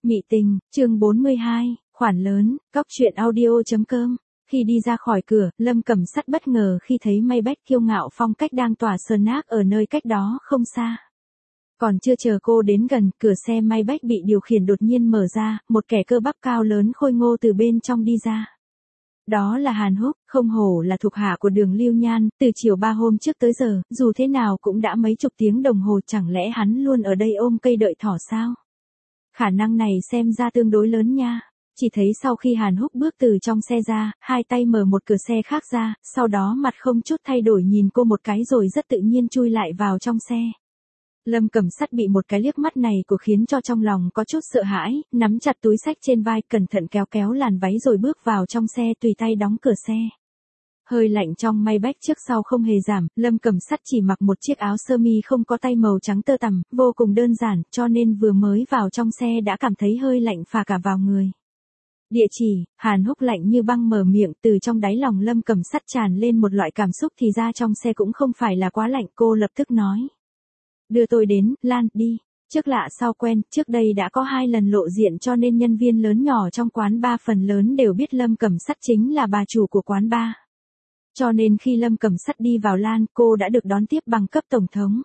Mị tình, chương 42, khoản lớn, cóc truyện audio.com. Khi đi ra khỏi cửa, Lâm Cẩm Sắt bất ngờ khi thấy Maybach kiêu ngạo phong cách đang tỏa snack ở nơi cách đó không xa. Còn chưa chờ cô đến gần, cửa xe Maybach bị điều khiển đột nhiên mở ra, một kẻ cơ bắp cao lớn khôi ngô từ bên trong đi ra. Đó là Hàn Húc, không hổ là thuộc hạ của Đường Lưu Nhan, từ chiều 3 hôm trước tới giờ, dù thế nào cũng đã mấy chục tiếng đồng hồ, chẳng lẽ hắn luôn ở đây ôm cây đợi thỏ sao? Khả năng này xem ra tương đối lớn nha. Chỉ thấy sau khi Hàn Húc bước từ trong xe ra, hai tay mở một cửa xe khác ra, sau đó mặt không chút thay đổi nhìn cô một cái rồi rất tự nhiên chui lại vào trong xe. Lâm Cẩm Sắt bị một cái liếc mắt này của khiến cho trong lòng có chút sợ hãi, nắm chặt túi xách trên vai, cẩn thận kéo kéo làn váy rồi bước vào trong xe, tùy tay đóng cửa xe. Hơi lạnh trong Maybach trước sau không hề giảm, Lâm Cẩm Sắt chỉ mặc một chiếc áo sơ mi không có tay màu trắng tơ tằm, vô cùng đơn giản, cho nên vừa mới vào trong xe đã cảm thấy hơi lạnh phả cả vào người. Địa chỉ, Hàn Húc lạnh như băng mở miệng, từ trong đáy lòng Lâm Cẩm Sắt tràn lên một loại cảm xúc thì ra trong xe cũng không phải là quá lạnh, cô lập tức nói. Đưa tôi đến, Lan, đi. Trước lạ sau quen, trước đây đã có 2 lần lộ diện cho nên nhân viên lớn nhỏ trong quán bar phần lớn đều biết Lâm Cẩm Sắt chính là bà chủ của quán bar. Cho nên khi Lâm Cẩm Sắt đi vào Lan, cô đã được đón tiếp bằng cấp tổng thống.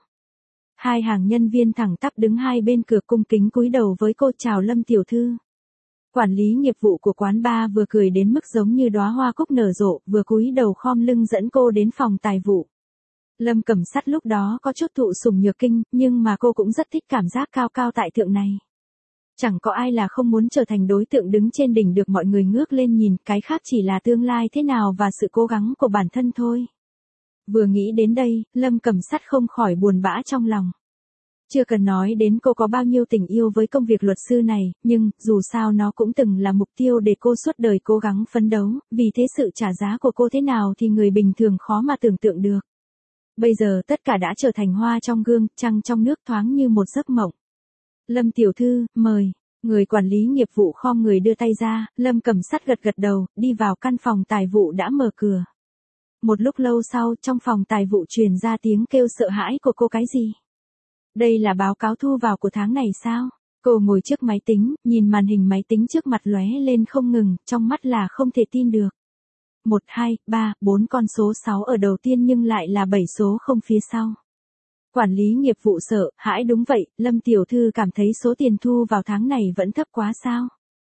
2 hàng nhân viên thẳng tắp đứng hai bên cửa cung kính cúi đầu với cô, chào Lâm tiểu thư. Quản lý nghiệp vụ của quán bar vừa cười đến mức giống như đóa hoa cúc nở rộ, vừa cúi đầu khom lưng dẫn cô đến phòng tài vụ. Lâm Cẩm Sắt lúc đó có chút thụ sủng nhược kinh, nhưng mà cô cũng rất thích cảm giác cao cao tại thượng này. Chẳng có ai là không muốn trở thành đối tượng đứng trên đỉnh được mọi người ngước lên nhìn, cái khác chỉ là tương lai thế nào và sự cố gắng của bản thân thôi. Vừa nghĩ đến đây, Lâm Cẩm Sắt không khỏi buồn bã trong lòng. Chưa cần nói đến cô có bao nhiêu tình yêu với công việc luật sư này, nhưng dù sao nó cũng từng là mục tiêu để cô suốt đời cố gắng phấn đấu, vì thế sự trả giá của cô thế nào thì người bình thường khó mà tưởng tượng được. Bây giờ tất cả đã trở thành hoa trong gương, trăng trong nước thoáng như một giấc mộng. Lâm tiểu thư, mời. Người quản lý nghiệp vụ khom người đưa tay ra, Lâm Cẩm Sắt gật gật đầu, đi vào căn phòng tài vụ đã mở cửa. Một lúc lâu sau, trong phòng tài vụ truyền ra tiếng kêu sợ hãi của cô. Cái gì? Đây là báo cáo thu vào của tháng này sao? Cô ngồi trước máy tính, nhìn màn hình máy tính trước mặt lóe lên không ngừng, trong mắt là không thể tin được. 1, 2, 3, 4 con số 6 ở đầu tiên nhưng lại là 7 số không phía sau. Quản lý nghiệp vụ sợ hãi. Đúng vậy, Lâm tiểu thư cảm thấy số tiền thu vào tháng này vẫn thấp quá sao?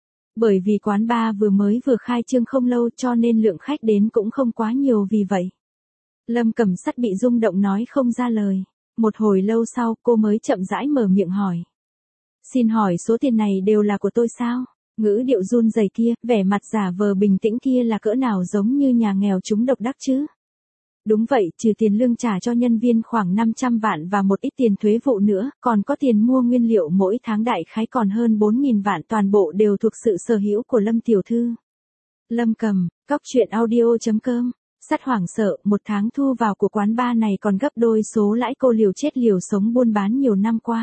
Bởi vì quán bar vừa khai trương không lâu cho nên lượng khách đến cũng không quá nhiều vì vậy. Lâm Cẩm Sắt bị rung động nói không ra lời. Một hồi lâu sau cô mới chậm rãi mở miệng hỏi. Xin hỏi số tiền này đều là của tôi sao? Ngữ điệu run rẩy kia, vẻ mặt giả vờ bình tĩnh kia là cỡ nào giống như nhà nghèo trúng độc đắc chứ? Đúng vậy, trừ tiền lương trả cho nhân viên khoảng 500 vạn và một ít tiền thuế vụ nữa, còn có tiền mua nguyên liệu mỗi tháng đại khái còn hơn 4.000 vạn, toàn bộ đều thuộc sự sở hữu của Lâm tiểu thư. Lâm Cầm, cóc truyện audio.com. Sắt hoảng sợ, một tháng thu vào của quán bar này còn gấp đôi số lãi cô liều chết liều sống buôn bán nhiều năm qua.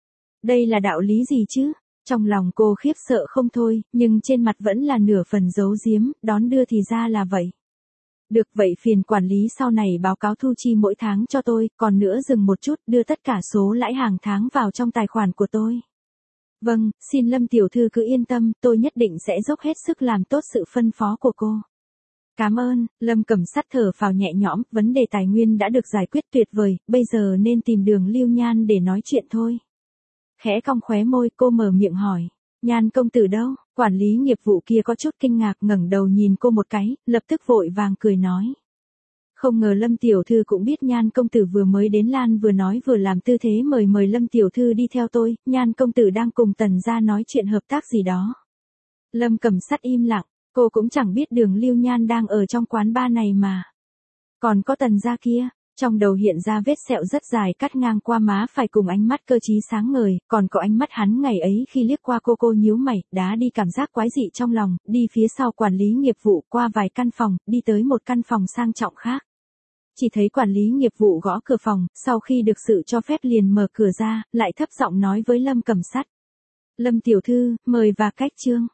Đây là đạo lý gì chứ? Trong lòng cô khiếp sợ không thôi, nhưng trên mặt vẫn là nửa phần giấu giếm, đón đưa thì ra là vậy. Được vậy phiền quản lý sau này báo cáo thu chi mỗi tháng cho tôi, còn nữa dừng một chút, đưa tất cả số lãi hàng tháng vào trong tài khoản của tôi. Vâng, xin Lâm tiểu thư cứ yên tâm, tôi nhất định sẽ dốc hết sức làm tốt sự phân phó của cô. Cảm ơn. Lâm Cẩm Sắt thở phào nhẹ nhõm, vấn đề tài nguyên đã được giải quyết tuyệt vời, bây giờ nên tìm Đường Lưu Nhan để nói chuyện thôi. Khẽ cong khóe môi, cô mở miệng hỏi. Nhan công tử đâu? Quản lý nghiệp vụ kia có chút kinh ngạc ngẩng đầu nhìn cô một cái, lập tức vội vàng cười nói. Không ngờ Lâm tiểu thư cũng biết Nhan công tử vừa mới đến. Lan vừa nói vừa làm tư thế mời Lâm tiểu thư đi theo tôi, Nhan công tử đang cùng Tần gia nói chuyện hợp tác gì đó. Lâm Cẩm Sắt im lặng, cô cũng chẳng biết Đường Lưu Nhan đang ở trong quán bar này mà. Còn có Tần gia kia. Trong đầu hiện ra vết sẹo rất dài cắt ngang qua má phải cùng ánh mắt cơ trí sáng ngời, còn có ánh mắt hắn ngày ấy khi liếc qua cô nhíu mày, đá đi cảm giác quái dị trong lòng, đi phía sau quản lý nghiệp vụ qua vài căn phòng, đi tới một căn phòng sang trọng khác. Chỉ thấy quản lý nghiệp vụ gõ cửa phòng, sau khi được sự cho phép liền mở cửa ra, lại thấp giọng nói với Lâm Cẩm Sắt. Lâm tiểu thư, mời vào cách trương.